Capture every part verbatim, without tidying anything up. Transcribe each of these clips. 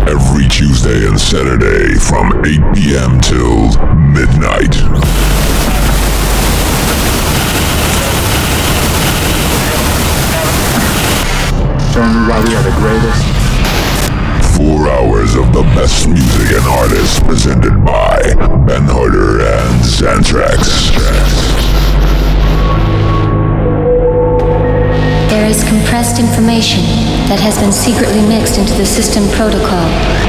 Every Tuesday and Saturday from eight p.m. till midnight. Everybody are the greatest. Four hours of the best music and artists presented by Ben Harder and Xantrax. There is compressed information that has been secretly mixed into the system protocol.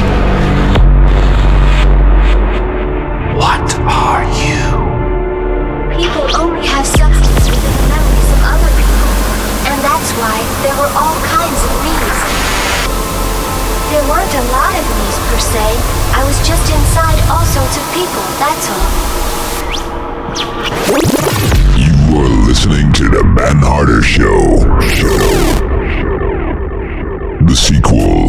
What are you? People only have substance within the memories of other people, and that's why there were all kinds of me's. There weren't a lot of me's per se. I was just inside all sorts of people, that's all. You are listening to the Ben Harder Show. Show. The sequel.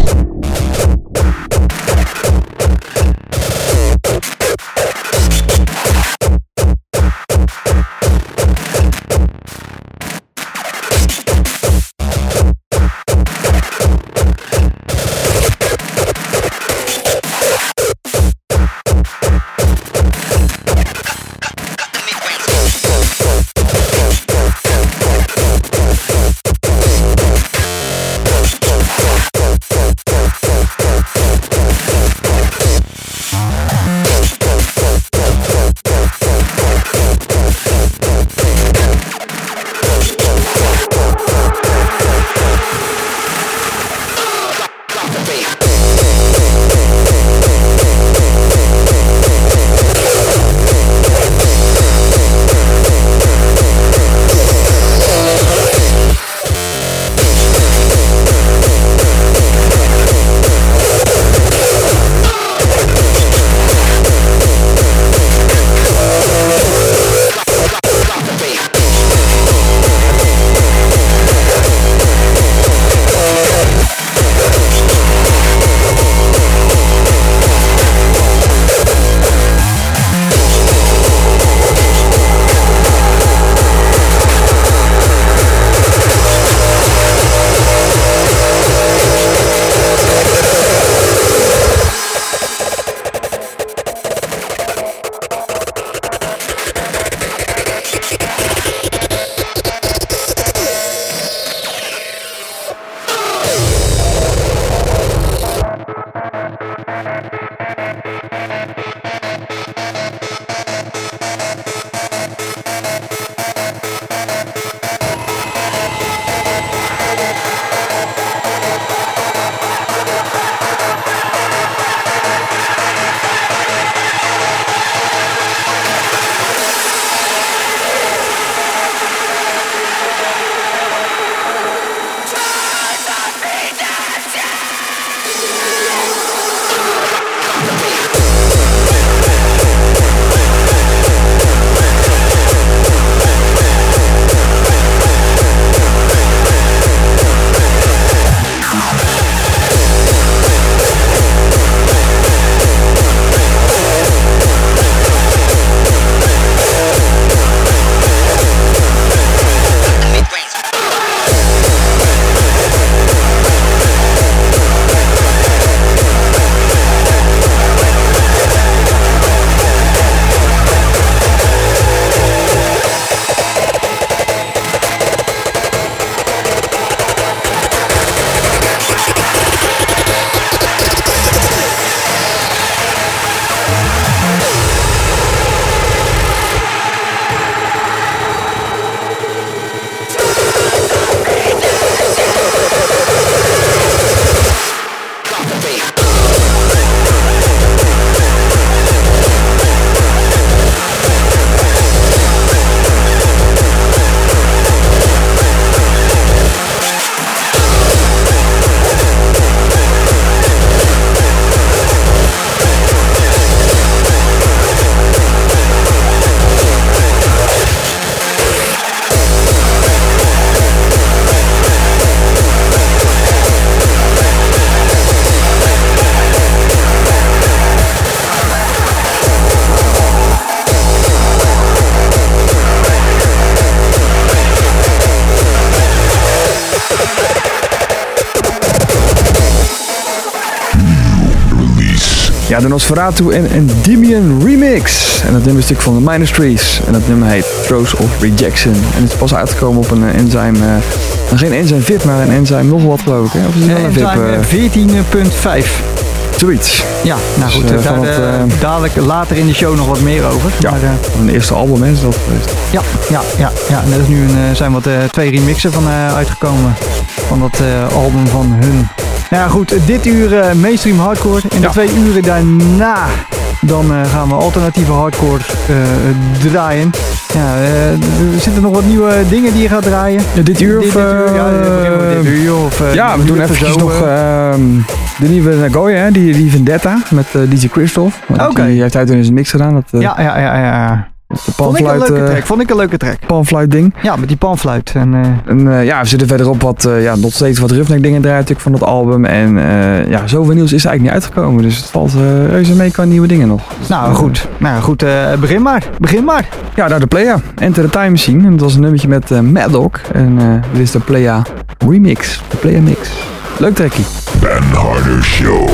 Ja, de Nosferatu en Endymion remix. En dat nummer is natuurlijk van de Ministries. En dat nummer heet Throes of Rejection. En het is pas uitgekomen op een uh, enzyme... Uh, geen enzyme V I P, maar een enzyme nog wat geloof ik. Hè? Of is het Uh, wel een V I P? enzyme Uh, veertien punt vijf. zoiets. Ja, nou goed, Dus, uh, daar van uh, het, uh, dadelijk later in de show nog wat meer over. Ja, Maar, uh, van een eerste album is dat geweest. ja, ja, ja, ja. En er is nu een, uh, zijn wat uh, twee remixen van uh, uitgekomen. Van dat uh, album van hun. Nou ja, goed, dit uur uh, mainstream hardcore. En Ja. de twee uren daarna dan uh, gaan we alternatieve hardcore uh, draaien. Ja, uh, er zitten nog wat nieuwe dingen die je gaat draaien. Ja, dit uur Dit, of... dit uur, ja, uh, beginnen we dit uur. Of, uh, ja, we doen uur eventjes zo, nog uh, uh, de nieuwe Nagoya, hè, die, die Vendetta met uh, D J Christoph. Want Oké. Die heeft uit in zijn mix gedaan. Dat, uh, ja, ja, ja, ja. de Vond ik een panfluit, leuke uh, track. Vond ik een leuke track. panfluit ding. Ja, met die panfluit. En, uh, En uh, ja, we zitten verderop wat, uh, ja, nog steeds wat roughneck dingen draaien natuurlijk van dat album. En uh, ja, zoveel nieuws is er eigenlijk niet uitgekomen. Dus het valt uh, reuze mee qua nieuwe dingen nog. Dus, nou uh, goed, nou goed, uh, begin maar. Begin maar. Ja, daar de Playa. Enter the Time Machine. En dat was een nummertje met uh, Mad Dog. En uh, dit is de Playa remix. De Playa mix. Leuk trackie. Ben Harder Show.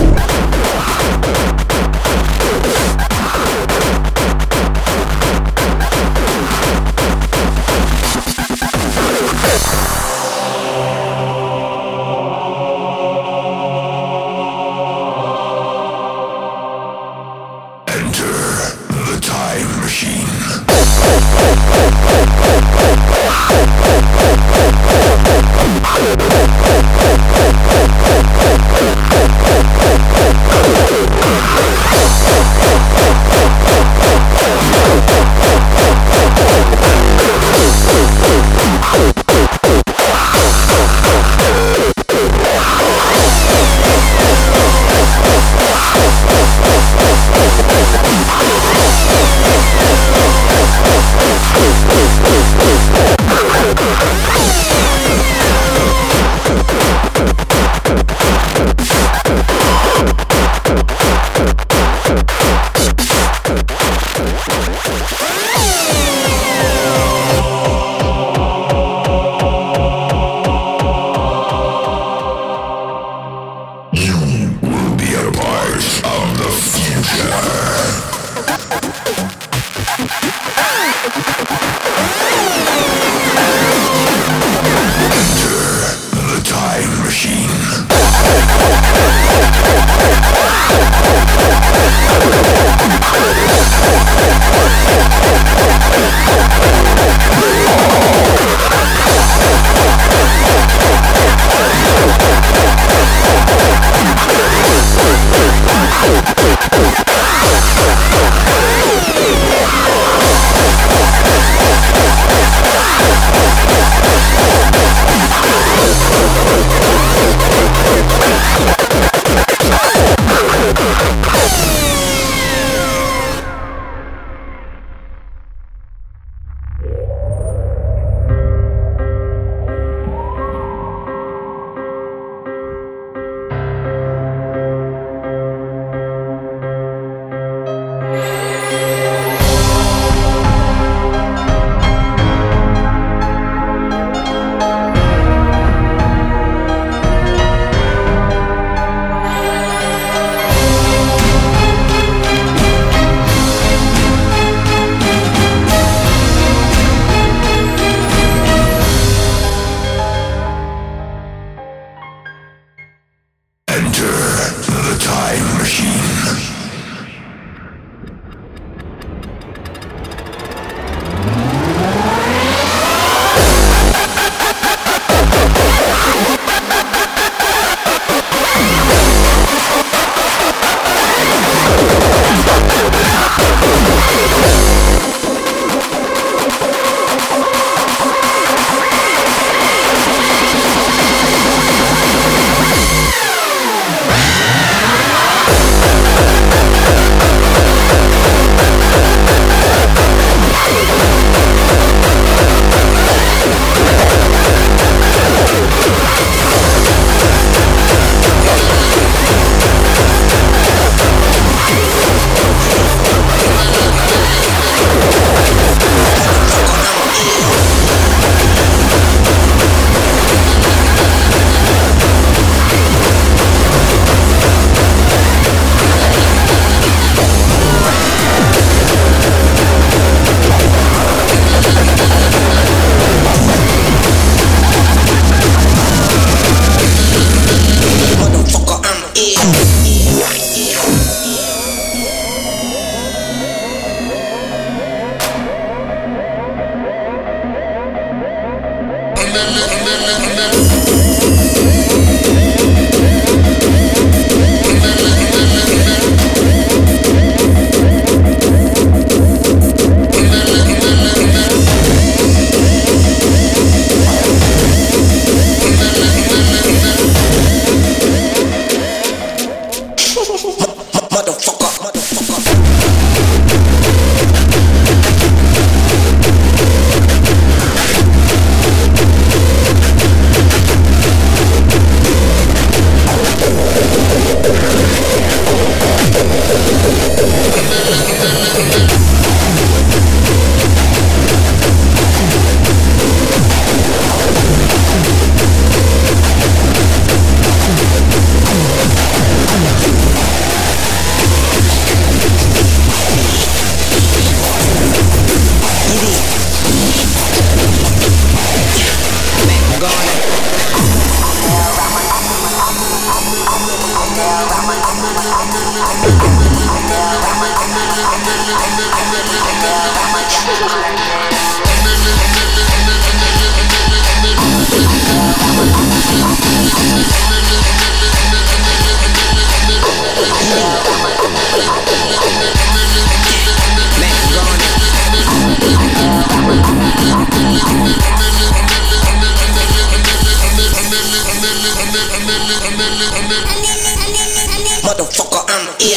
Motherfucker, I'm here.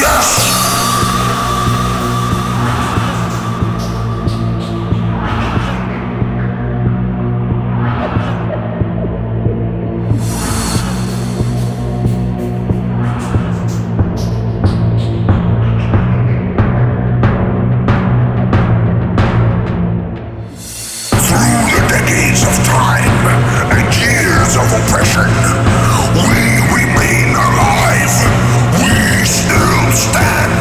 Yes! Oppression. We remain alive. We still stand.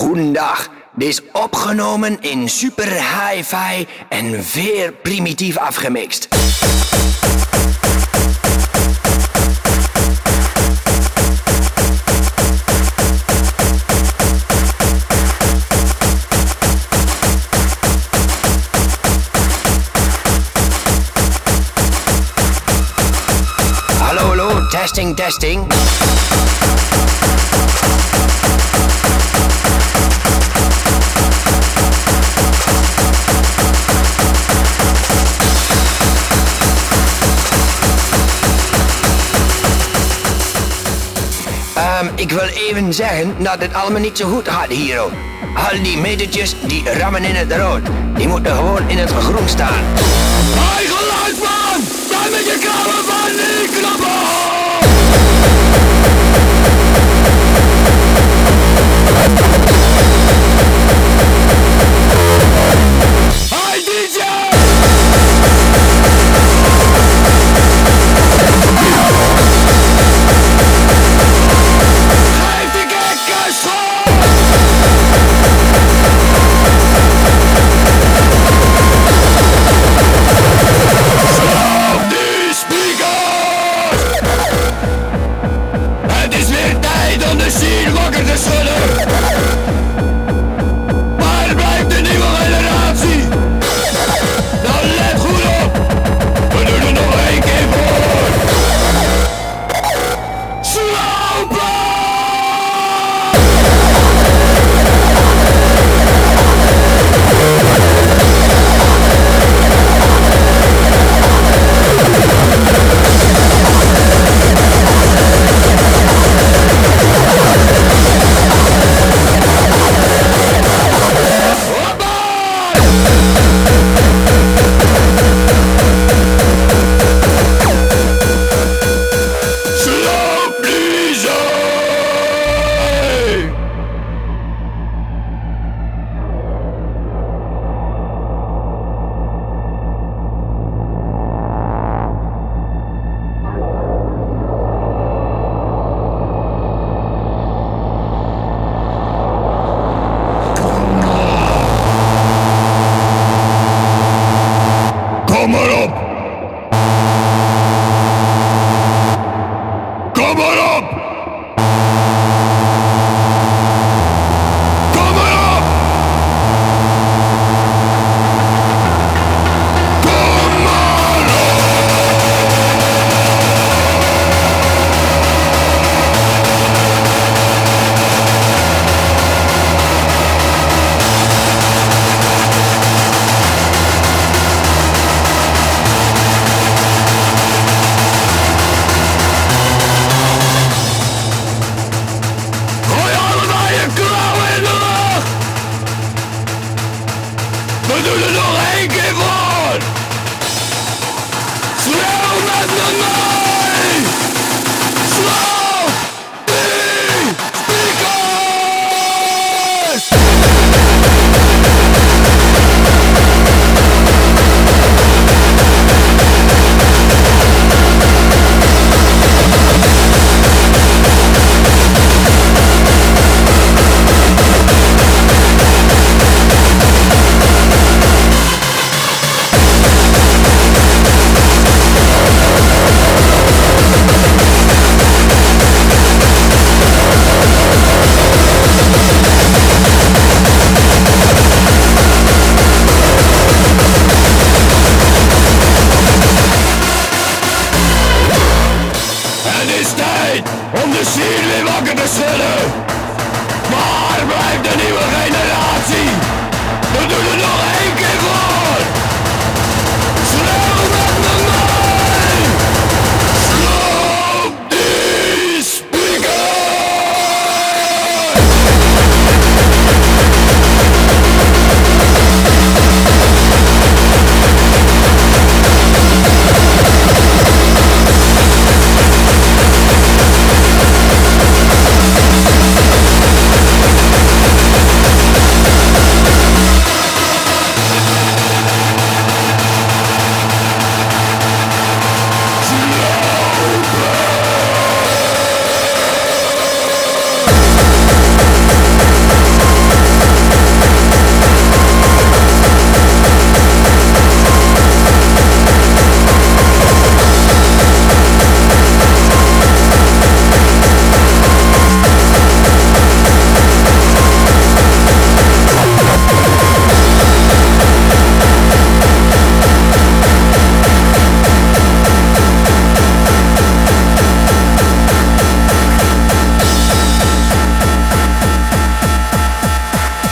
Goedendag. Dit is opgenomen in super hi-fi en zeer primitief afgemixt. Hallo, hallo, testing, testing. Um, ik wil even zeggen dat het allemaal niet zo goed gaat hier ook. Al die metertjes die rammen in het rood. Die moeten gewoon in het groen staan. Hoi geluidsman! Sta met je krabben van die knoppen! Hi D J!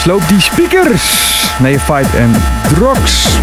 sloop die speakers. Neophyte en Drox.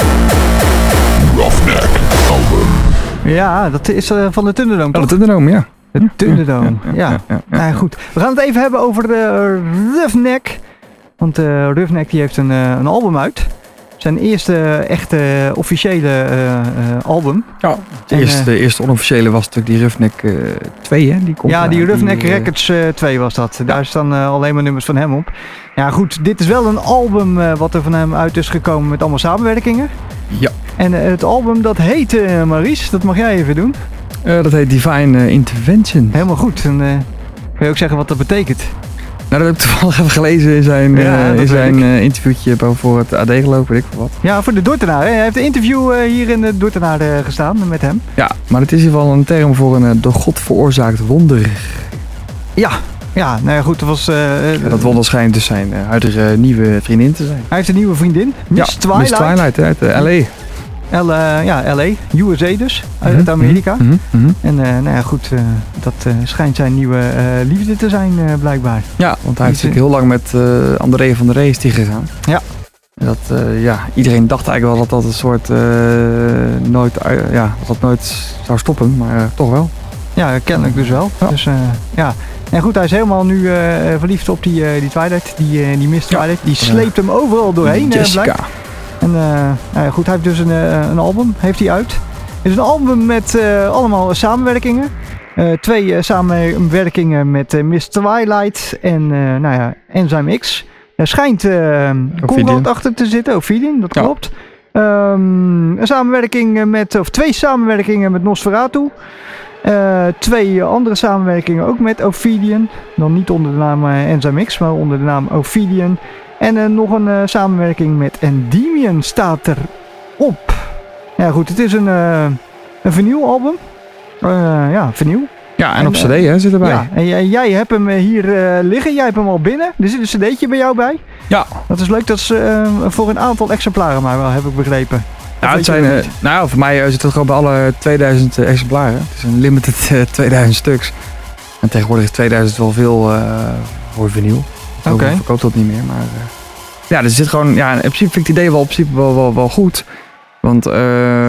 Roughneck album. Ja, dat is uh, van de Thunderdome, Ja, toch? de Thunderdome, ja. De Thunderdome, ja. ja, ja, ja, ja. Nou goed, we gaan het even hebben over de Roughneck. Want uh, Roughneck die heeft een, uh, een album uit. Zijn eerste echte officiële uh, uh, album. Ja, de, En, eerste, uh, de eerste onofficiële was natuurlijk die Roughneck uh, twee, hè? Die komt ja, uh, die Roughneck die, uh, Records uh, twee was dat. Daar staan uh, alleen maar nummers van hem op. Ja goed, dit is wel een album uh, wat er van hem uit is gekomen met allemaal samenwerkingen. Ja. En uh, het album dat heet, uh, Maurice, dat mag jij even doen. Uh, dat heet Divine uh, Intervention. Helemaal goed. En uh, kun je ook zeggen wat dat betekent? Nou, dat heb ik toevallig even gelezen in zijn, uh, Ja, dat in zijn weet ik. uh, interviewtje voor het A D geloof ik, weet ik veel wat. Ja, voor de Dordtenaar. Hè? Hij heeft een interview uh, hier in de Dordtenaar uh, gestaan met hem. Ja, maar het is in ieder geval een term voor een uh, door God veroorzaakt wonder. Ja, ja, nou ja, goed. Dat was, uh, Ja, dat wonder schijnt dus zijn uh, huidige nieuwe vriendin te zijn. Hij heeft een nieuwe vriendin, Miss ja, Twilight. Miss Twilight hè, uit uh, L A. L, uh, ja, L A, U S A dus, uit Mhm, Amerika. mhm, mhm. En uh, nou ja, goed, uh, dat uh, schijnt zijn nieuwe uh, liefde te zijn uh, blijkbaar. Ja, want hij heeft Die- natuurlijk heel lang met uh, André van der Rey is die gegaan. Ja. En dat, uh, ja, iedereen dacht eigenlijk wel dat dat een soort uh, nooit, uh, ja, dat dat nooit zou stoppen, maar uh, toch wel. Ja, kennelijk dus wel. Ja. Dus uh, ja. En goed, hij is helemaal nu uh, verliefd op die, uh, die Twilight, die, uh, die Miss Ja. Twilight. Die sleept hem overal doorheen, uh, Jessica. blijkt. En uh, nou ja, goed, hij heeft dus een, uh, een album, heeft hij uit. Het is een album met uh, allemaal samenwerkingen. Uh, twee uh, samenwerkingen met uh, Miss Twilight en uh, nou ja, Enzyme X. Er schijnt uh, Conrad achter te zitten, Ophidian, dat Ja. klopt. Um, een samenwerking met, of twee samenwerkingen met Nosferatu. Uh, twee andere samenwerkingen ook met Ophidian. Dan niet onder de naam uh, Enzyme X, maar onder de naam Ophidian. En uh, nog een uh, samenwerking met Endymion staat erop. Ja goed, het is een, uh, een vinylalbum. Uh, ja, vinyl. Ja, en, En, op uh, cd hè, zit erbij. Ja, en jij, jij hebt hem uh, hier uh, liggen, jij hebt hem al binnen. Er zit een cd'tje bij jou bij. Ja. Dat is leuk, dat is uh, voor een aantal exemplaren maar wel, heb ik begrepen. Ja, Of het weet je zijn, dat uh, niet? nou ja, voor mij uh, zit het gewoon bij alle tweeduizend uh, exemplaren. Het is een limited uh, tweeduizend stuks. En tegenwoordig is tweeduizend wel veel uh, voor vinyl. Oké. Okay. Verkoopt dat niet meer, maar uh, ja, er zit gewoon, ja, in principe vind ik het idee wel, op principe wel, wel, wel goed. Want uh,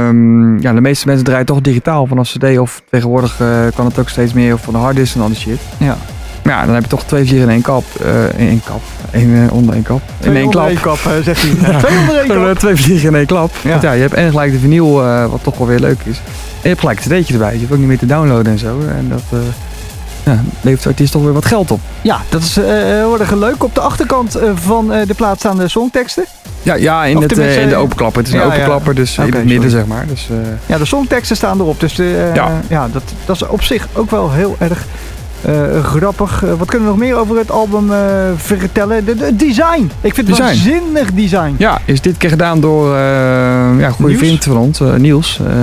ja, de meeste mensen draaien toch digitaal vanaf cd of tegenwoordig uh, kan het ook steeds meer van de harddisk en al die shit. Ja. Maar ja, dan heb je toch twee vliegen in één kap. Uh, in één kap. Eén uh, onder één kap. Twee in één onder klap. één kap, uh, zegt hij. Twee onder één Uh, kap. twee vliegen in één klap. Ja. Want ja, je hebt en gelijk de vinyl, uh, wat toch wel weer leuk is. En je hebt gelijk het cd'tje erbij. Je hoeft ook niet meer te downloaden en zo. En dat uh, ja, levert de artiest toch weer wat geld op. Ja, dat is uh, heel erg leuk. Op de achterkant uh, van uh, de plaat staan de songteksten. Ja, ja in, Of het, uh, tenminste, in de openklapper. Het is ja, een ja. openklapper, dus uh, Oké, in het midden sorry. zeg maar. Dus, uh, Ja, de songteksten staan erop. Dus uh, Ja. ja, dat, dat is op zich ook wel heel erg uh, grappig. Uh, wat kunnen we nog meer over het album uh, vertellen? De, de- het design. Ik vind het Design. waanzinnig design. ja, is dit keer gedaan door uh, ja, een goede Niels? vriend van ons, uh, Niels. Uh,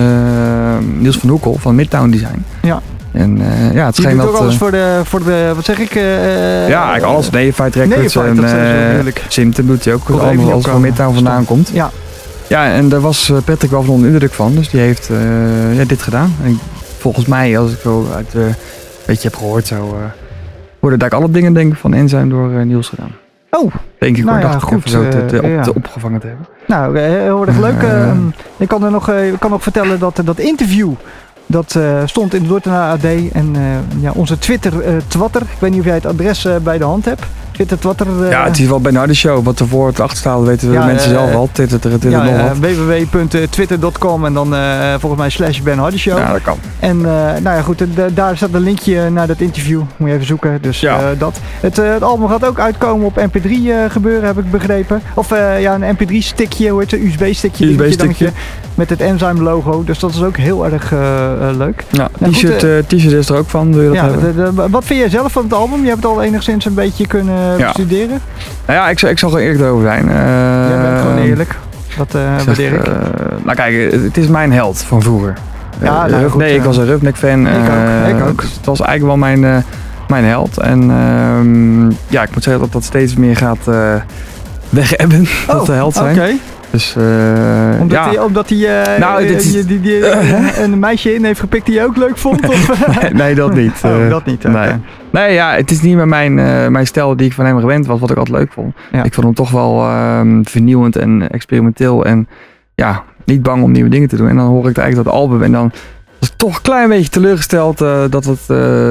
Niels van Hoekel van Midtown Design. Ja. En uh, ja, het Die schijnt doet dat... ook alles uh, voor de, voor de, wat zeg ik? Uh, ja, eigenlijk alles. Neophyte Records Neophyte, en dat is zo uh, heerlijk. Symptom doet hij ook. Kon er even Allemaal niet alles van opkomen. Midtown vandaan komt. Ja. Ja, en daar was uh, Patrick wel van onder de indruk van. Dus die heeft uh, ja, dit gedaan. En volgens mij, als ik zo uit uh, een beetje heb gehoord, zo uh, worden daar alle dingen denk ik van Enzyme door uh, Niels gedaan. Oh, Denk ik, Nou hoor, ja, dacht ik goed, even zo te, te, uh, op, ja. te opgevangen te hebben. nou, uh, heel erg leuk. Uh, Uh, ik kan er nog, uh, ik kan nog vertellen dat uh, dat interview, dat uh, stond in de Dordtenaar A D. En uh, ja, onze Twitter, uh, Twatter. Ik weet niet of jij het adres uh, bij de hand hebt. Twitter, Twatter. Uh, Ja, het is wel bij een harde show. Wat ervoor het achter staat, weten Ja, mensen uh, zelf al. Twitter, Twitter, ja, nog uh, wat. w w w punt twitter punt com en dan uh, volgens mij slash Ben Hardy Show. Ja, dat kan. En uh, nou ja, goed, de, daar staat een linkje naar dat interview. Moet je even zoeken. Dus Ja. uh, dat. Het, uh, het album gaat ook uitkomen op M P drie uh, gebeuren, heb ik begrepen. Of uh, ja, een M P drie stickje, hoe heet het? U S B stickje. U S B dingetje, stickje. dingetje, met het Enzyme logo. Dus dat is ook heel erg uh, uh, leuk. Ja, Nou, t-shirt, goed, uh, uh, t-shirt is er ook van. Wil je dat Ja, hebben? de, de, wat vind jij zelf van het album? Je hebt het al enigszins een beetje kunnen Ja. studeren. Nou ja, ik, zal- ik zal gewoon eerlijk erover zijn. Uh, Jij bent gewoon eerlijk. Dat uh, zeg, waardeer ik. uh, nou kijk, het is mijn held van vroeger. Ja, Uh, nou, Ruff- goed, nee, ik uh, was een Roughneck fan. ik ook, Uh, ik ook. dus het was eigenlijk wel mijn, uh, mijn held. En uh, ja, ik moet zeggen dat dat steeds meer gaat uh, wegebben. Dat de held zijn. Oké. Dus, uh, omdat ja. hij, omdat hij uh, nou, dit is... die, die, die, uh, een meisje in heeft gepikt die je ook leuk vond? Of? nee, dat niet. Oh, uh, dat niet, okay. nee. nee, ja, het is niet meer mijn, uh, mijn stijl die ik van hem gewend was, wat ik altijd leuk vond. Ja. Ik vond hem toch wel uh, vernieuwend en experimenteel en ja, niet bang om nieuwe dingen te doen. En dan hoor ik eigenlijk dat album en dan was ik toch een klein beetje teleurgesteld uh, dat het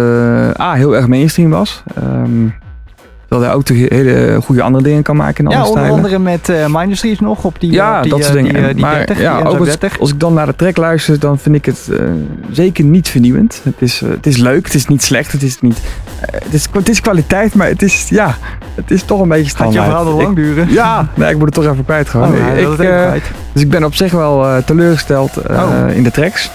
uh, A, heel erg mainstream was. Um, Terwijl hij ook toch hele goede andere dingen kan maken in ja, andere onder stijlen. andere met uh, Mindustries nog op die, ja, op die, dat soort dingen. Die, die, die maar dertig, ja, die ook als, dertig. als ik dan naar de track luister, dan vind ik het uh, zeker niet vernieuwend. Het is, uh, het is leuk, het is niet slecht, het is niet... Uh, het, is, het is kwaliteit, maar het is, ja, het is toch een beetje standaard. Gaat je verhaal nog lang duren? Ja, nee, ik moet het toch even kwijt gewoon. Oh, ja, ik, dat uh, kwijt. Dus ik ben op zich wel uh, teleurgesteld uh, oh. in de tracks.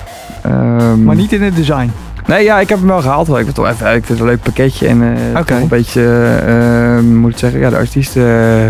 Um, maar niet in het design? Nee, ja, ik heb hem wel gehaald. Ik vind het, toch even, ik vind het een leuk pakketje. En uh, okay. een beetje, uh, moet ik zeggen, ja, de artiest uh, uh,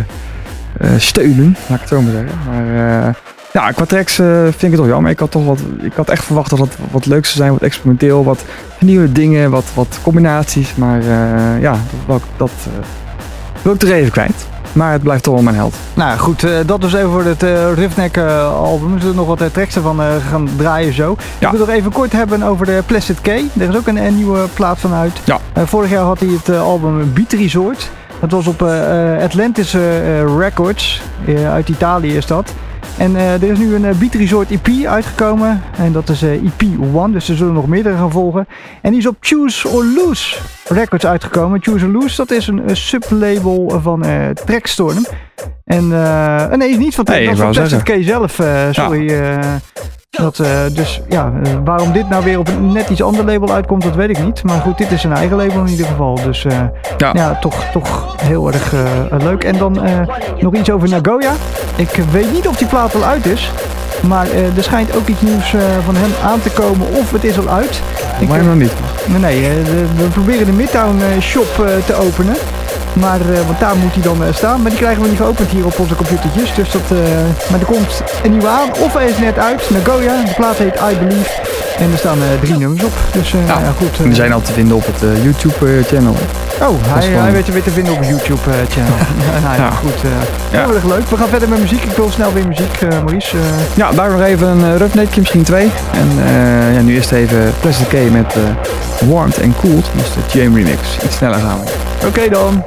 steunen. Laat ik het zo maar zeggen. Maar uh, ja, qua tracks uh, vind ik het toch jammer. Ik had toch wat, ik had echt verwacht dat het wat leuks zou zijn. Wat experimenteel, wat nieuwe dingen, wat, wat combinaties. Maar uh, ja, dat, dat uh, wil ik er even kwijt. Maar het blijft toch wel mijn held. Nou goed, uh, dat dus even voor het uh, Roughneck uh, album. We zullen nog wat uh, tracks ervan uh, gaan draaien zo. Ja. Ik wil nog even kort hebben over de Placid K. Er is ook een, een nieuwe plaat van uit. Ja. Uh, vorig jaar had hij het uh, album Beat Resort. Dat was op uh, Atlantis uh, Records. Uh, uit Italië is dat. En uh, er is nu een uh, Beat Resort E P uitgekomen. En dat is uh, E P one. Dus er zullen nog meerdere gaan volgen. En die is op Choose or Lose Records uitgekomen. Choose or Lose, dat is een, een sublabel van uh, Trackstorm. En uh, nee, is niet van Track. Nee, dat is van Placid K zelf. Uh, sorry. Ja. Uh, dat, uh, dus ja, uh, waarom dit nou weer op een net iets ander label uitkomt, dat weet ik niet. Maar goed, dit is zijn eigen label in ieder geval. Dus uh, ja. ja, toch, toch heel erg uh, leuk. En dan uh, nog iets over Nagoya. Ik weet niet of die plaat al uit is. Maar uh, er schijnt ook iets nieuws uh, van hem aan te komen. Of het is al uit. Ik weet nog niet. Nee, nee uh, we proberen de Midtown uh, shop uh, te openen. Maar, uh, want daar moet hij dan uh, staan. Maar die krijgen we niet geopend hier op onze computertjes. Dus dat, uh, maar er komt een nieuwe aan. Of hij is net uit. Nagoya. De plaat heet I Believe. En er staan uh, drie nummers op. Dus uh, ja, ja, goed. Uh, die zijn al te vinden op het uh, YouTube-channel. Uh, oh, hij, van... hij weet je weer te vinden op het YouTube-channel. Uh, nou ja, ja, goed. Uh, ja. Heel erg leuk. We gaan verder met muziek. Ik wil snel weer muziek, uh, Maurice. Uh... Ja, daar nog even een uh, Roughneckje, misschien twee. En uh, ja, nu eerst even Placid K met uh, Warmed and Cooled. Dus de Jam remix. Iets sneller gaan we. Oké okay, dan.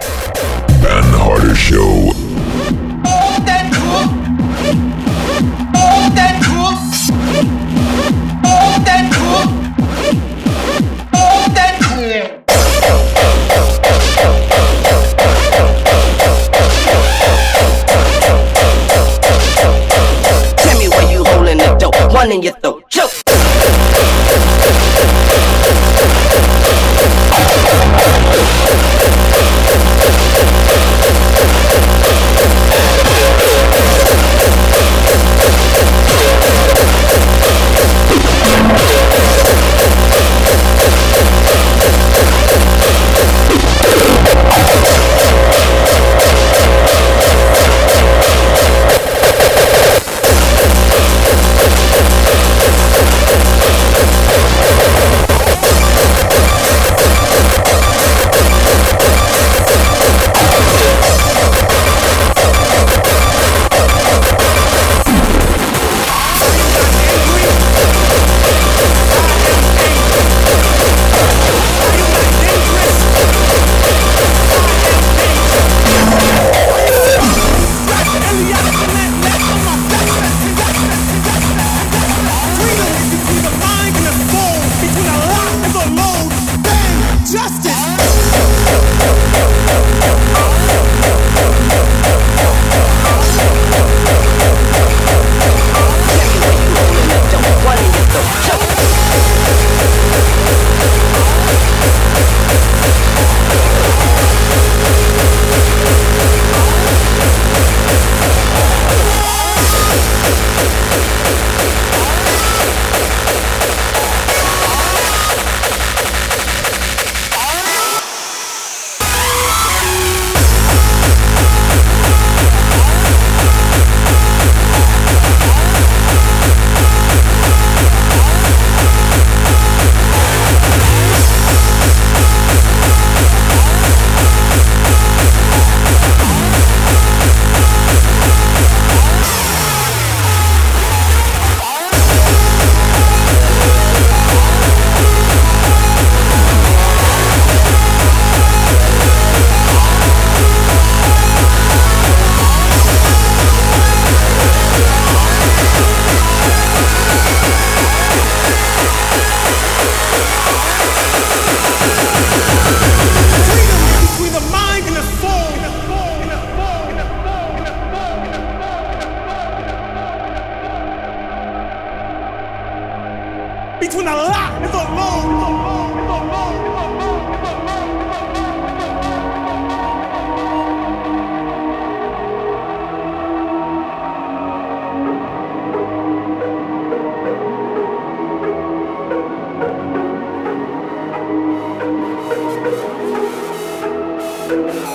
Ben Harder Show. Tell me where you holding the dope, one in your throat, choke.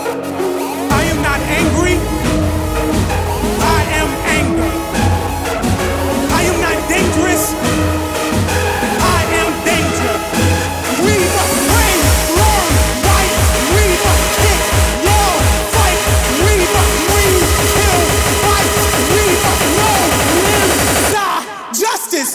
I am not angry. I am anger. I am not dangerous. I am danger. We must pray, learn, fight. We must kick, yell, fight. We must breathe, kill, fight. We must know, live, die, justice.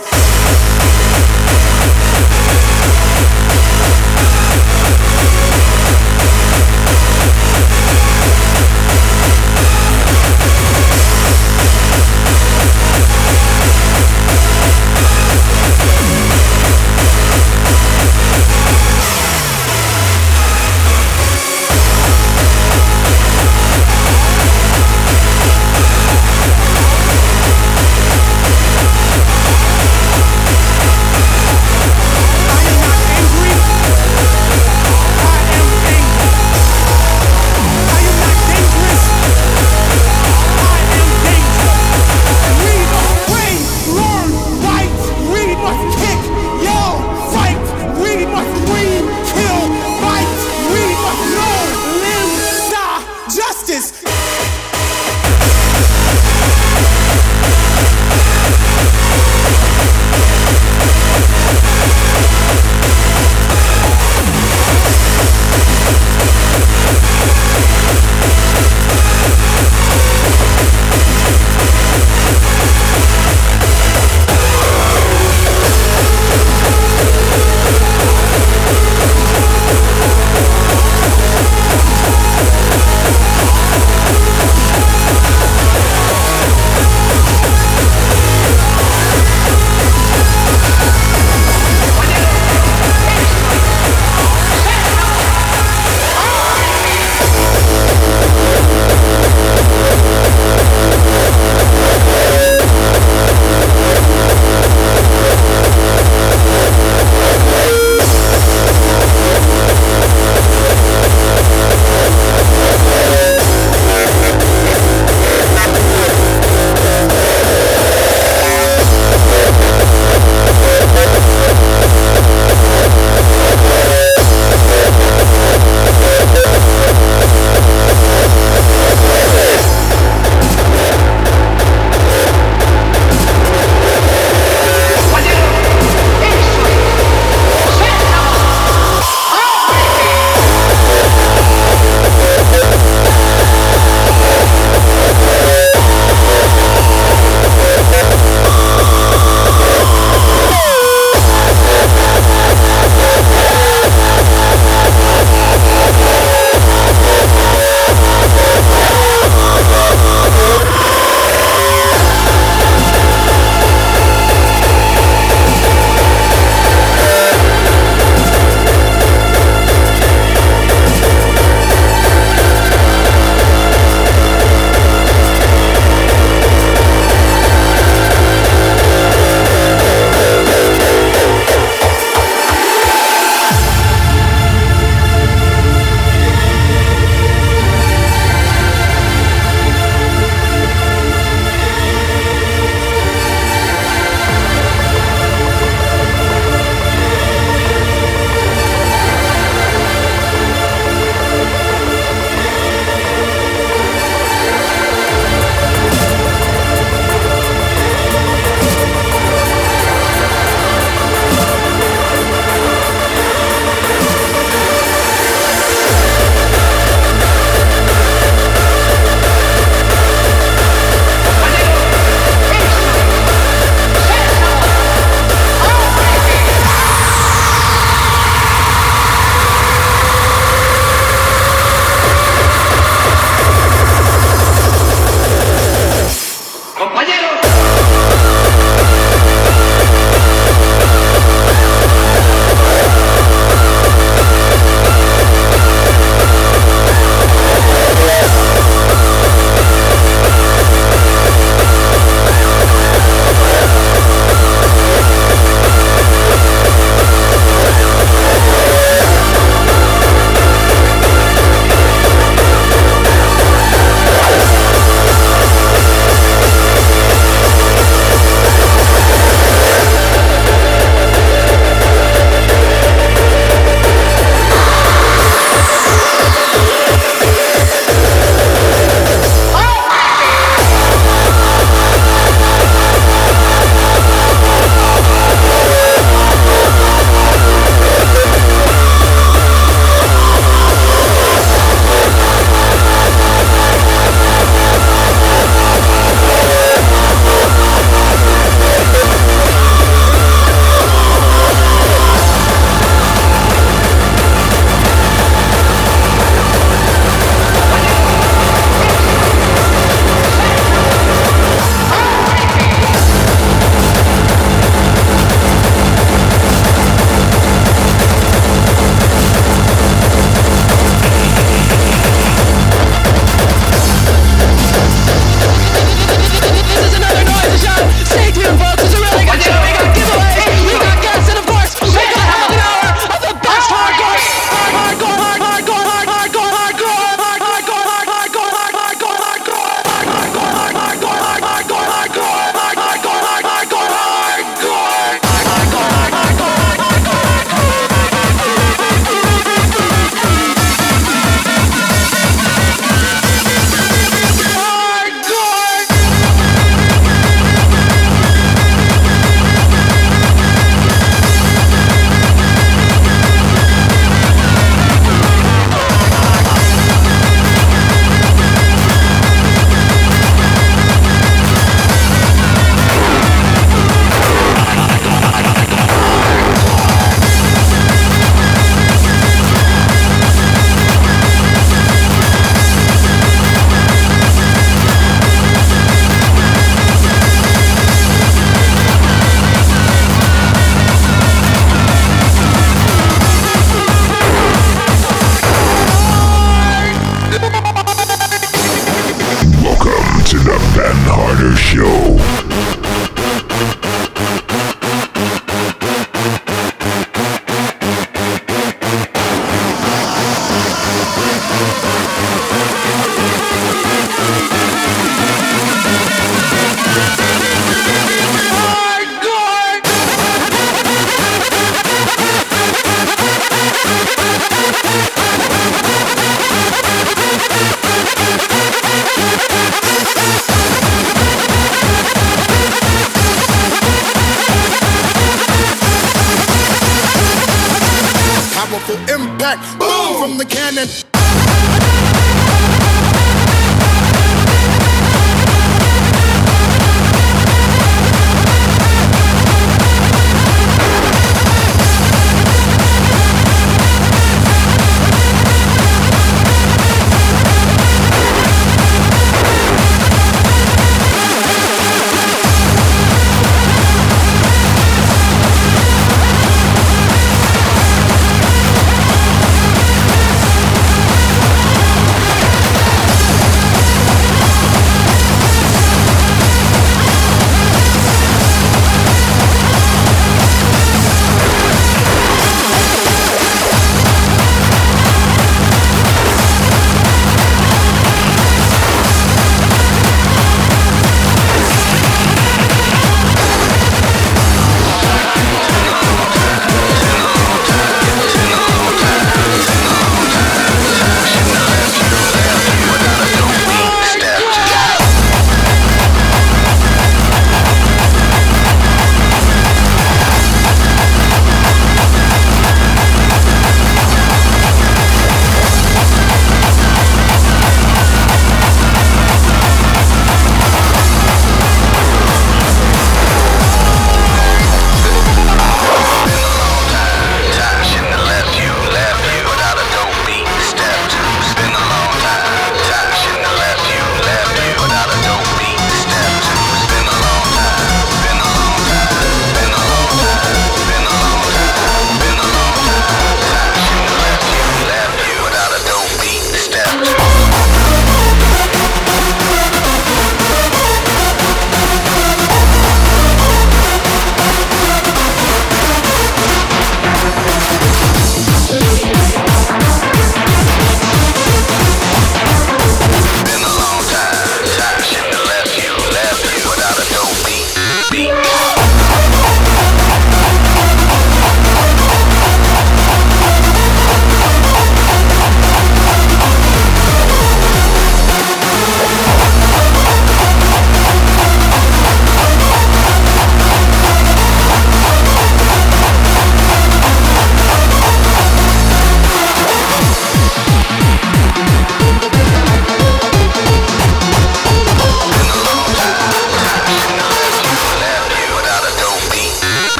Powerful impact, boom from the cannon.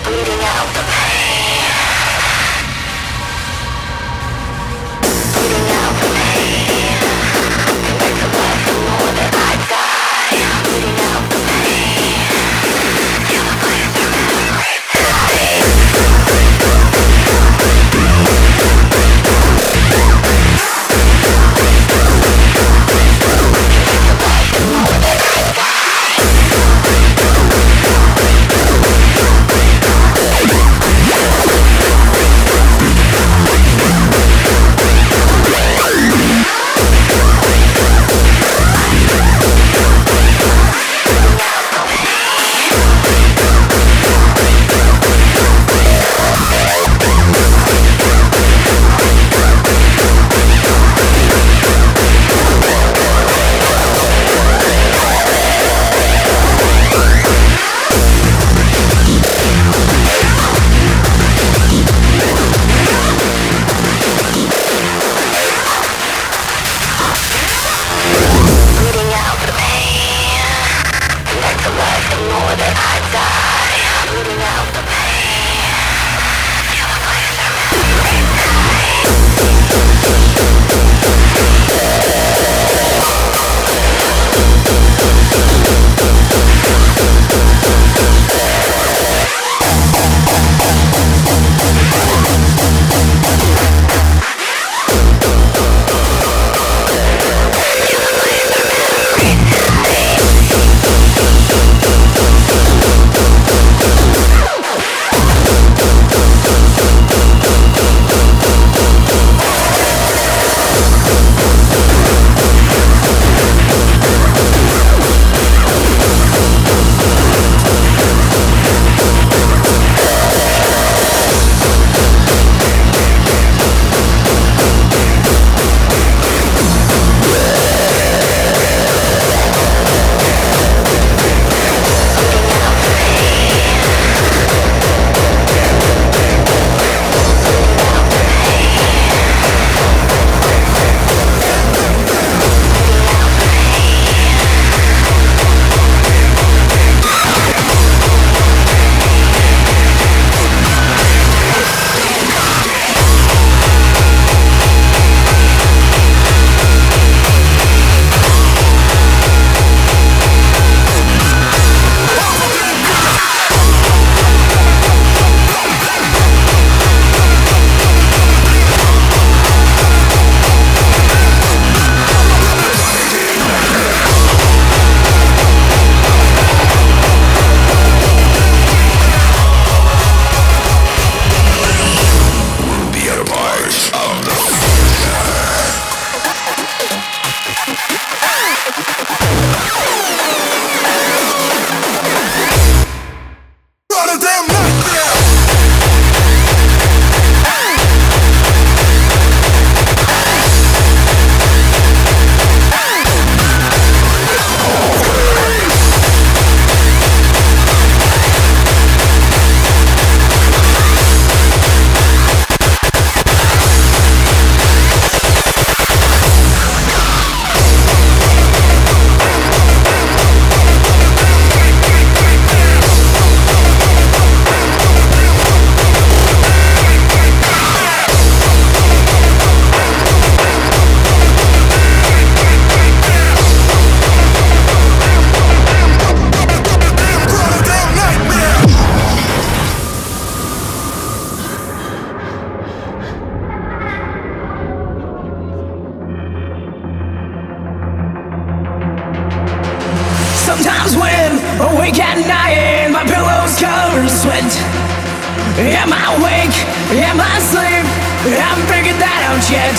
Sometimes when awake at night, my pillow's covered in sweat. Am I awake? Am I asleep? I haven't figured that out yet.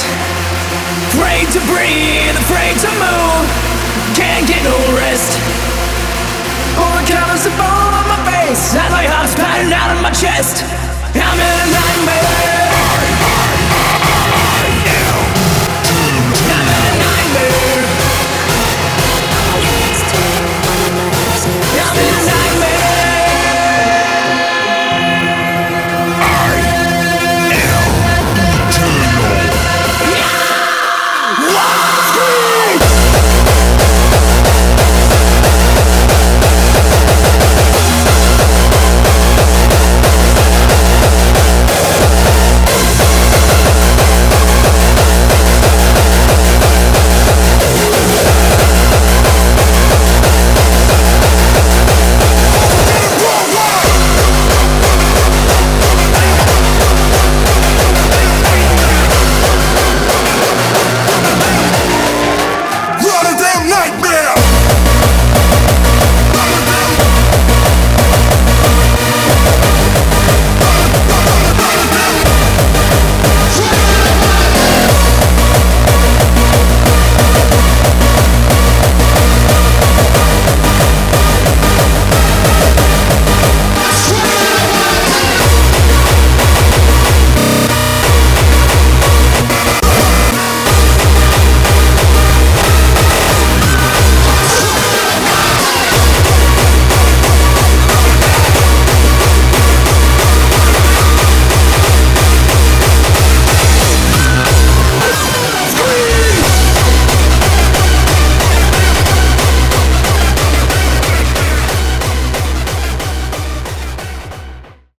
Afraid to breathe, afraid to move, can't get no rest. All the colors are all on my face as my heart's patterning